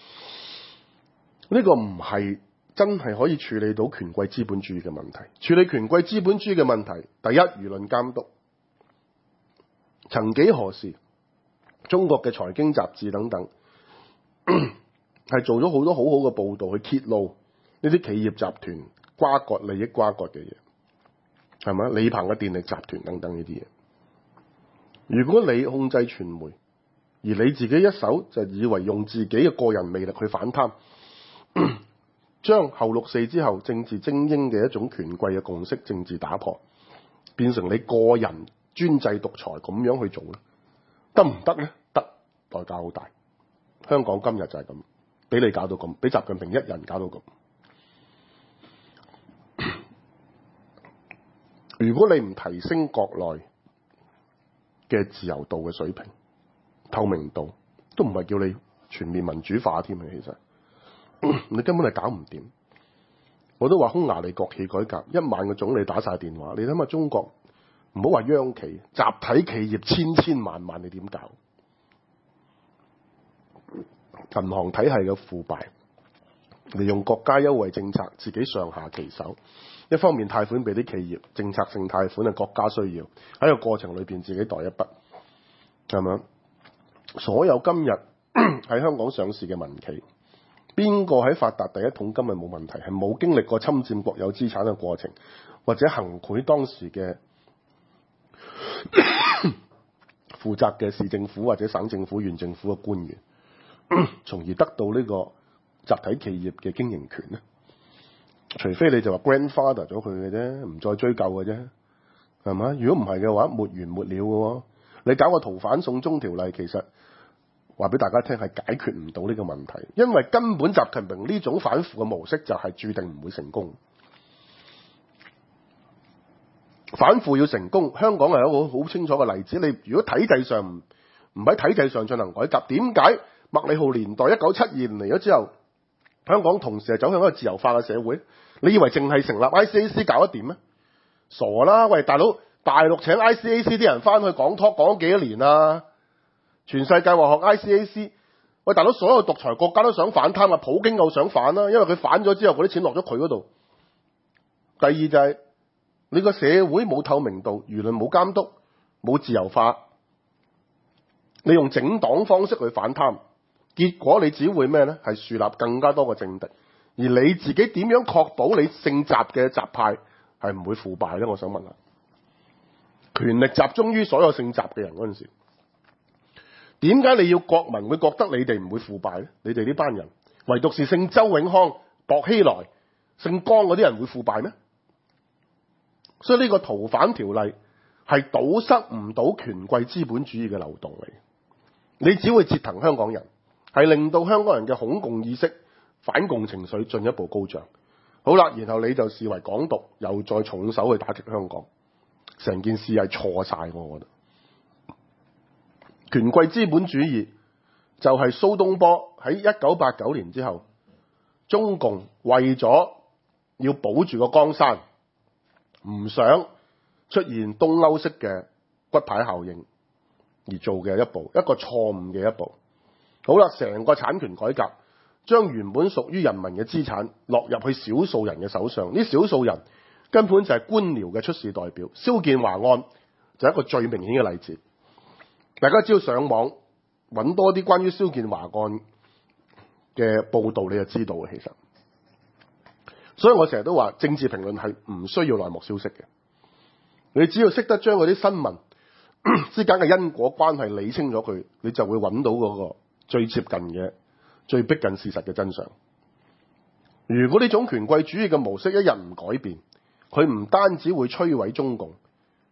呢個唔係真係可以處理到權貴資本主義嘅問題。處理權貴資本主義嘅問題，第一，輿論監督。曾幾何時，中國嘅財經雜誌等等係做咗好多好好嘅報導，去揭露呢啲企業集團瓜葛利益瓜葛嘅嘢，係咪？李鵬嘅電力集團等等呢啲嘢。如果你控制傳媒，而你自己一手就以為用自己嘅個人魅力去反貪，將後六四之後政治精英嘅一種權貴嘅共識政治打破，變成你個人專制獨裁咁樣去做咧，得唔得咧？得，代價好大。香港今日就係咁，俾你搞到咁，俾習近平一人搞到咁。如果你唔提升國內嘅自由度嘅水平、透明度，都唔係叫你全面民主化添嘅，其實你根本係搞唔掂。我都話匈牙利國企改革，一萬個總理打晒電話，你諗下中國。唔好話央企，集體企業千千萬萬，你點搞？銀行體系嘅腐敗，利用國家優惠政策，自己上下其手。一方面貸款俾啲企業，政策性貸款係國家需要，喺個過程裏邊自己袋一筆，係咪？所有今日喺香港上市嘅民企，邊個喺發達第一桶金係冇問題，係冇經歷過侵佔國有資產嘅過程，或者行賄當時嘅負責嘅市政府或者省政府、縣政府嘅官員，從而得到呢個集體企業嘅經營權咧？除非你就話 grandfather 咗佢嘅啫，唔再追究嘅啫，係嘛？如果唔係嘅話，沒完沒了嘅。你搞個逃犯送中條例，其實話俾大家聽係解決唔到呢個問題，因為根本習近平呢種反腐嘅模式就係注定唔會成功。反腐要成功，香港係一個好清楚嘅例子。你如果體制上唔唔喺體制上進行改革，點解麥理浩年代一九七二年嚟咗之後，香港同時係走向一個自由化嘅社會？你以為淨係成立 I C A C 搞得掂咩？傻啦！喂，大佬，大陸請 I C A C 啲人翻去講 talk 講咗幾多年啦？全世界話學 I C A C， 喂，大佬，所有獨裁國家都想反貪啊，普京又想反啦，因為佢反咗之後，嗰啲錢落咗佢嗰度。第二就係、是。你個社會冇透明度，輿論冇監督，冇自由化，你用整黨方式去反貪，結果你只會咩呢？係樹立更加多嘅政敵，而你自己點樣確保你姓習嘅習派係唔會腐敗呢？我想問下，權力集中於所有姓習嘅人嗰陣時，點解你要國民會覺得你哋唔會腐敗呢？你哋呢班人，唯獨是姓周永康、薄熙來、姓江嗰啲人會腐敗咩？所以呢個逃犯條例係堵塞唔到權貴資本主義嘅漏洞嚟，你只會折騰香港人，係令到香港人嘅恐共意識、反共情緒進一步高漲。好啦，然後你就視為港獨，又再重手去打擊香港，成件事係錯晒。我覺得權貴資本主義就係蘇東坡喺一九八九年之後，中共為咗要保住個江山，唔想出現東歐式嘅骨牌效應而做嘅一步，一個錯誤嘅一步。好啦，成個產權改革將原本屬於人民嘅資產落入去少數人嘅手上，呢少數人根本就係官僚嘅出事代表。肖建華案就係一個最明顯嘅例子，大家只要上網揾多啲關於肖建華案嘅報導，你就知道嘅。其實所以我成日都話政治評論係唔需要內幕消息嘅，你只要識得將嗰啲新聞之間嘅因果關係理清咗佢，你就會揾到嗰個最接近嘅、最逼近事實嘅真相。如果呢種權貴主義嘅模式一日唔改變，佢唔單止會摧毀中共，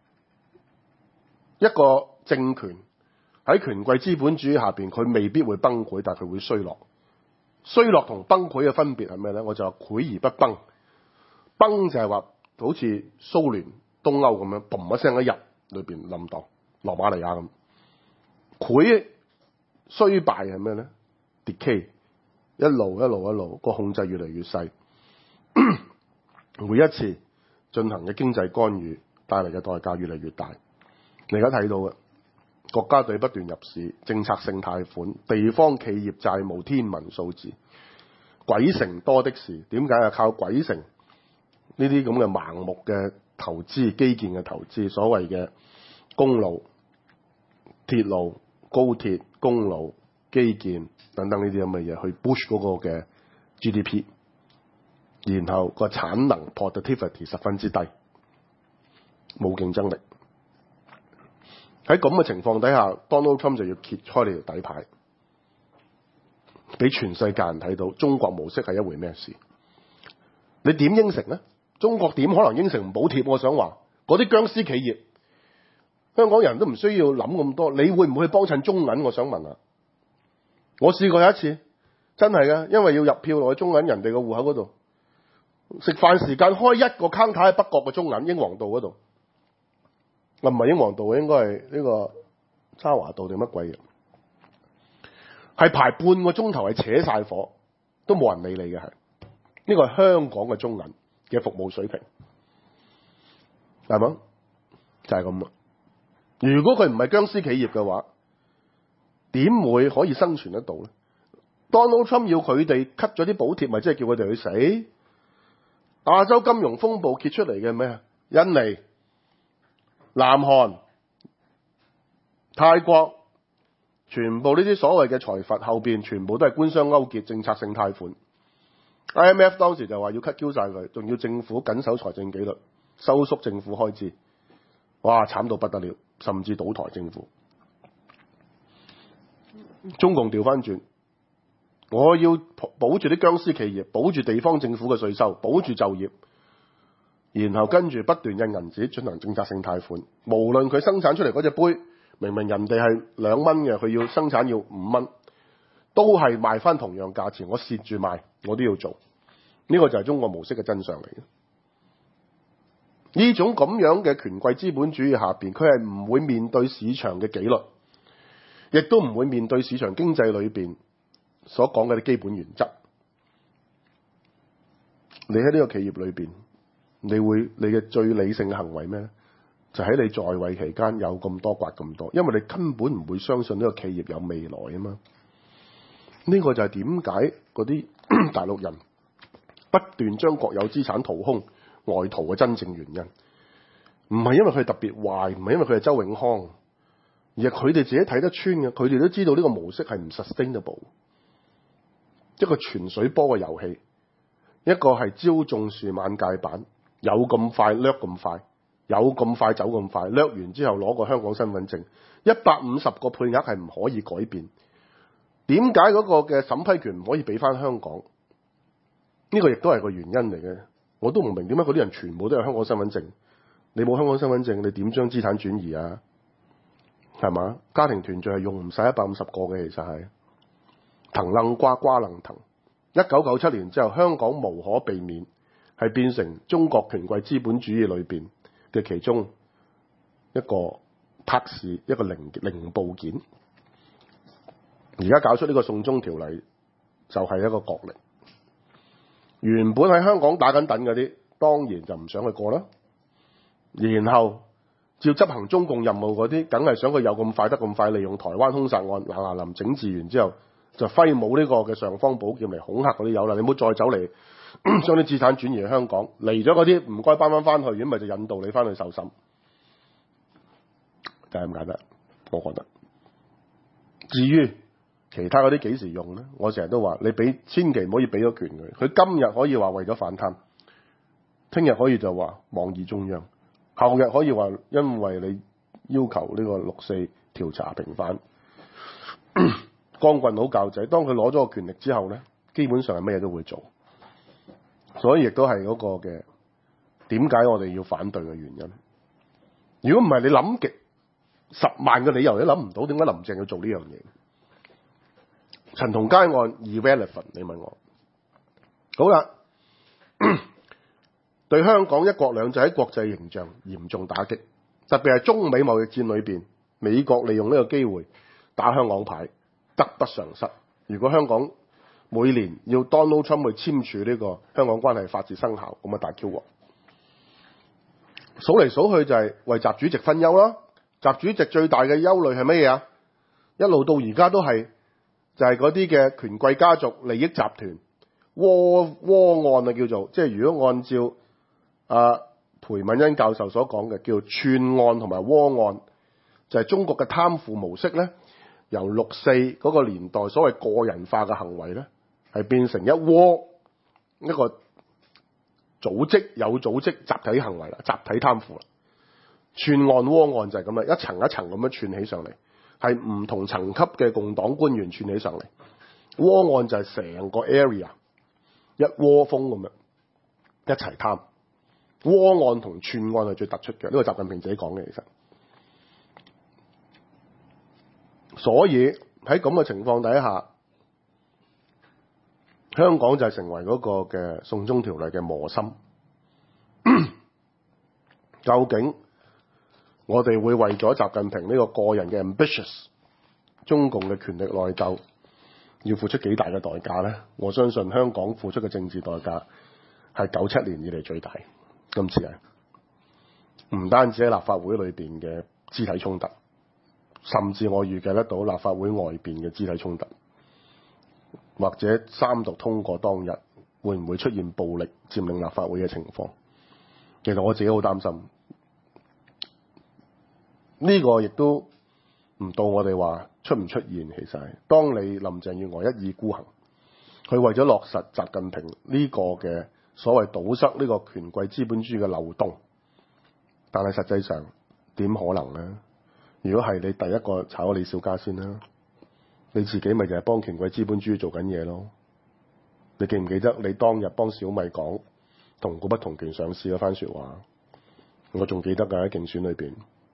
一個政權喺權貴資本主義下邊，佢未必會崩潰，但係佢會衰落。衰落同崩潰嘅分別係咩呢？我就話潰而不崩，崩就係話好似蘇聯、東歐咁樣，嘣一聲一日裏邊冧檔，羅馬尼亞咁。佢衰敗係咩咧 ？decay 一路一路一路個控制越嚟越細，每一次進行嘅經濟干預帶嚟嘅代價越嚟越大。你而家睇到嘅國家隊不斷入市，政策性貸款，地方企業債務天文數字，鬼城多的是。點解啊？靠鬼城呢啲咁嘅盲目嘅投資、基建嘅投資，所謂嘅公路、鐵路、高鐵、公路、基建等等呢啲咁嘅嘢，去 push 嗰個嘅 G D P， 然後個產能 productivity 十分之低，冇競爭力。喺咁嘅情況底下 ，Donald Trump 就要揭開你條底牌，俾全世界人睇到中國模式係一回咩事。你點應承呢？中國點可能應承唔補貼？我想話嗰啲僵屍企業，香港人都唔需要諗咁多。你會唔會去幫襯中銀？我想問下。我試過有一次，真係嘅，因為要入票落去中銀人哋個戶口嗰度，食飯時間開一個 counter 喺北角嘅中銀英皇道嗰度，啊唔係英皇道，應該係呢個渣華道定乜鬼嘢？係排半個鐘頭，係扯晒火，都冇人理你嘅。係呢個係香港嘅中銀嘅服務水平，係咪？就係咁啦。如果佢唔係僵屍企業嘅話，點會可以生存得到咧 ？Donald Trump 要佢哋 cut 咗啲補貼，咪即係叫佢哋去死？亞洲金融風暴揭出嚟嘅咩？印尼、南韓、泰國，全部呢啲所謂嘅財閥後邊，全部都係官商勾結、政策性貸款。I M F 當時就話要 cut Q 晒佢，仲要政府緊守財政紀律，收縮政府開支。哇，慘到不得了，甚至倒台政府。中共調翻轉，我要保住啲僵屍企業，保住地方政府嘅稅收，保住就業，然後跟住不斷印銀紙進行政策性貸款。無論佢生產出嚟嗰隻杯，明明人哋係兩蚊嘅，佢要生產要五蚊，都係賣翻同樣價錢，我蝕住賣，我都要做。呢個就係中國模式嘅真相嚟嘅。呢種咁樣嘅權貴資本主義下邊，佢係唔會面對市場嘅紀律，亦都唔會面對市場經濟裏邊所講嘅啲基本原則。你喺呢個企業裏邊，你會你嘅最理性嘅行為咩咧？就喺你在位期間有咁多刮咁多，因為你根本唔會相信呢個企業有未來啊嘛。呢個就係點解嗰啲大陸人不斷將國有資產掏空外逃嘅真正原因，唔係因為佢特別壞，唔係因為佢係周永康，而係佢哋自己睇得穿嘅，佢哋都知道呢個模式係唔 sustainable， 一個全水波嘅遊戲，一個係朝種樹晚戒板，有咁快掠咁快，有咁快走咁快，掠完之後攞個香港身份證，一百五十個配額係唔可以改變。點解嗰個嘅審批權唔可以俾翻香港？呢個亦都係個原因嚟嘅。我都唔明點解嗰啲人全部都有香港身份證，你冇香港身份證，你點將資產轉移啊？係嘛？家庭團聚係用唔晒一百五十個嘅，其實係藤楞瓜瓜楞藤。一九九七年之後，香港無可避免係變成中國權貴資本主義裏邊嘅其中一個拍士，一個零零部件。而家搞出呢個送中條例，就係一個角力。原本喺香港打緊躉嗰啲，當然就唔想去過啦。然後照執行中共任務嗰啲，梗係想佢有咁快得咁快，利用台灣兇殺案嗱嗱臨整治完之後，就揮舞呢個嘅尚方寶劍嚟恐嚇嗰啲友啦。你唔好再走嚟將啲資產轉移去香港，嚟咗嗰啲唔該搬翻翻去，如果咪就引導你翻去受審，就係咁簡單。我覺得至於其他嗰啲幾時用咧？我成日都話你俾，千祈唔可以俾咗權佢。佢今日可以話為咗反貪，聽日可以就話妄議中央，後日可以話因為你要求呢個六四調查平反。光棍佬教仔，當佢攞咗個權力之後咧，基本上係乜嘢都會做。所以亦都係嗰個嘅點解我哋要反對嘅原因。如果唔係你諗極十萬個理由都諗唔到，點解林鄭要做呢樣嘢？陳同佳案 irrelevant， 你問我好啦。對香港一國兩制喺國際形象嚴重打擊， 特別係中美貿易戰裏邊，美國利用呢個機會打香港牌，得不償失。如果香港每年要 Donald Trump 去簽署呢個香港關係法至生效，咁啊大 Q 鑊。數嚟數去就係為習主席分憂啦。習主席最大嘅憂慮係乜嘢啊？一路到而家都係就係嗰啲嘅權貴家族利益集團窩窩案啊，叫做即係如果按照啊裴敏欣教授所講嘅叫串案同埋窩案，就係、是、中國嘅貪腐模式咧，由六四嗰個年代所謂個人化嘅行為咧，係變成一窩一個組織有組織集體行為啦，集體貪腐啦。串案窩案就係咁啦，一層一層咁樣串起上嚟，係唔同層級嘅共黨官員串起上嚟。窩案就係成個 area 一窩蜂咁樣一齊貪。窩案同串案係最突出嘅，呢個習近平自己講嘅其實。所以喺咁嘅情況底下，香港就係成為嗰個嘅送中條例嘅磨心。究竟我哋會為咗習近平呢個個人嘅 ambitious 中共嘅權力內鬥，要付出幾大嘅代價呢？我相信香港付出嘅政治代價係九七年以嚟最大。今次係唔單止喺立法會裏邊嘅肢體衝突，甚至我預計得到立法會外邊嘅肢體衝突，或者三讀通過當日會唔會出現暴力佔領立法會嘅情況？其實我自己好擔心。呢個亦都唔到我哋話出唔出現，其實係當你林鄭月娥一意孤行，佢為咗落實習近平呢個嘅所謂堵塞呢個權貴資本主義嘅漏洞，但係實際上點可能呢？如果係你第一個炒李小加先啦，你自己咪就係幫權貴資本主義做緊嘢咯？你記唔記得你當日幫小米講同股不同權上市嗰番説話？我仲記得㗎，喺競選裏邊。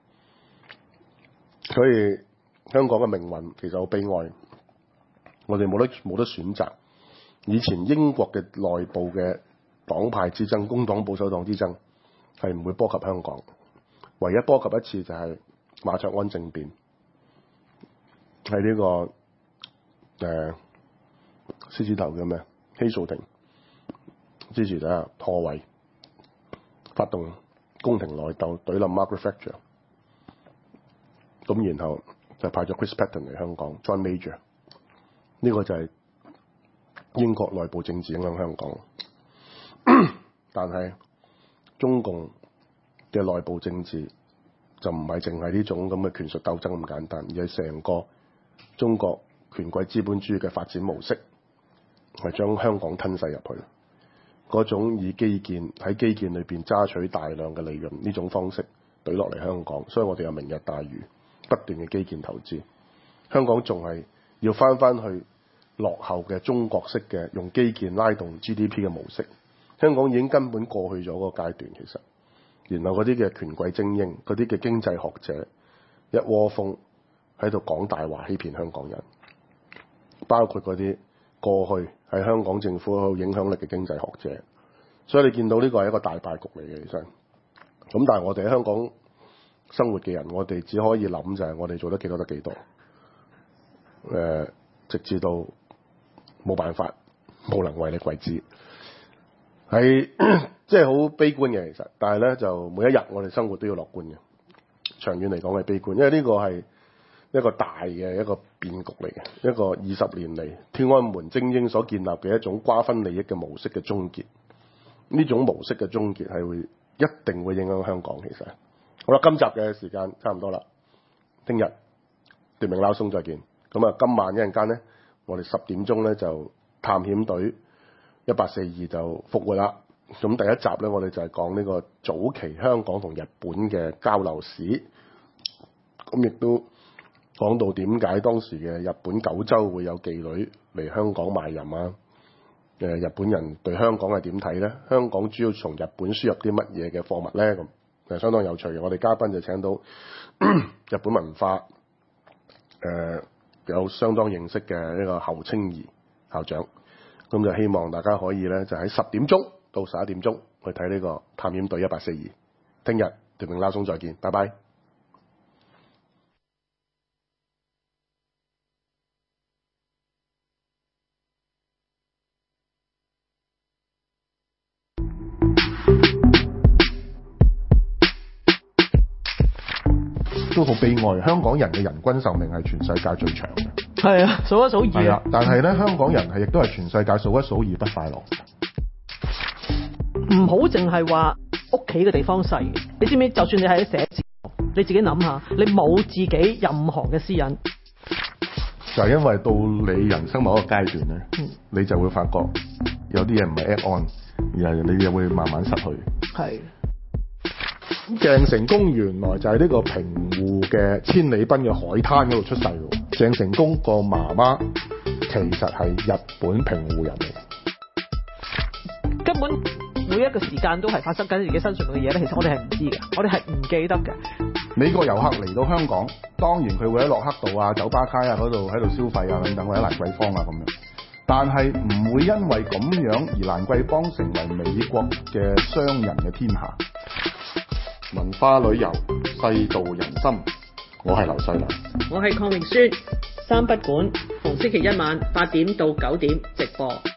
所以香港嘅命運其實好悲哀，我哋冇得冇得選擇。以前英國嘅內部嘅黨派之爭，工黨保守黨之爭係唔會波及香港，唯一波及一次就係馬卓安政變，喺呢、這個誒獅、呃、子頭嘅咩希素廷支持者破壞，發動宮廷內鬥，懟冧 Margaret Thatcher。咁然後就派咗 Chris Patten 嚟香港 ，John Major， 呢個就係英國內部政治影響香港。但係中共嘅內部政治就唔係淨係呢種咁嘅權術鬥爭咁簡單，而係成個中國權貴資本主義嘅發展模式，係將香港吞噬入去。嗰種以基建喺基建裏邊揸取大量嘅利潤呢種方式懟落嚟香港，所以我哋有明日大嶼。不斷嘅基建投資，香港仲係要翻翻去落後嘅中國式嘅用基建拉動 G D P 嘅模式。香港已經根本過去咗嗰個階段，其實。然後嗰啲嘅權貴精英、嗰啲嘅經濟學者一窩蜂喺度講大話，欺騙香港人，包括嗰啲過去喺香港政府有影響力嘅經濟學者。所以你見到呢個係一個大敗局嚟嘅，其實。咁但係我哋喺香港生活嘅人，我哋只可以諗就係我哋做得幾多得幾多，誒、呃，直至到冇辦法，無能為力為止，係即係好悲觀嘅其實。但係咧就每一日我哋生活都要樂觀嘅，長遠嚟講係悲觀，因為呢個係一個大嘅一個變局嚟嘅，一個二十年嚟天安門精英所建立嘅一種瓜分利益嘅模式嘅終結。呢種模式嘅終結係會一定會影響香港，其實。好啦，今集嘅時間差唔多啦，聽日奪命撈鬆再見。咁啊，今晚一陣間咧，我哋十點鐘咧就探險隊一八四二就復活啦。咁第一集咧，我哋就係講呢個早期香港同日本嘅交流史。咁亦都講到點解當時嘅日本九州會有妓女嚟香港賣淫啊？誒，日本人對香港係點睇咧？香港主要從日本輸入啲乜嘢嘅貨物咧？咁係相當有趣嘅。我哋嘉賓就請到日本文化誒、呃、有相當認識嘅呢個侯清怡校長，咁就希望大家可以咧就喺十點鐘到十一點鐘去睇呢個探險隊一八四二。聽日奪命撈鬆再見，拜拜。 都好悲哀。香港人嘅人均壽命係全世界最長嘅。 係啊，數一數二。 係啦，但係咧，香港人係亦都係全世界數一數二不快樂。 唔好淨係話屋企嘅地方細，你知唔知？就算你喺寫字樓，你自己諗下，你冇自己任何嘅私隱， 就係因為到你人生某一個階段咧， 嗯、 你就會發覺有啲嘢唔係 add on，而係你又會慢慢失去。 係。 鄭成功原來就係呢個平湖嘅千里濱嘅海灘嗰度出世喎。鄭成功個媽媽其實係日本平湖人嚟， 根本每一個時間都係發生緊自己身上嘅嘢咧。其實我哋係唔知嘅，我哋係唔記得嘅。 美國遊客嚟到香港，當然佢會喺駱克道啊、酒吧街啊嗰度喺度消費啊等等，或者蘭桂坊啊咁樣。但係唔會因為咁樣而蘭桂坊成為美國嘅商人嘅天下。文化旅遊，世道人心。我係劉細良， 我係鄺明書，三不管，逢星期一晚八點到九點直播。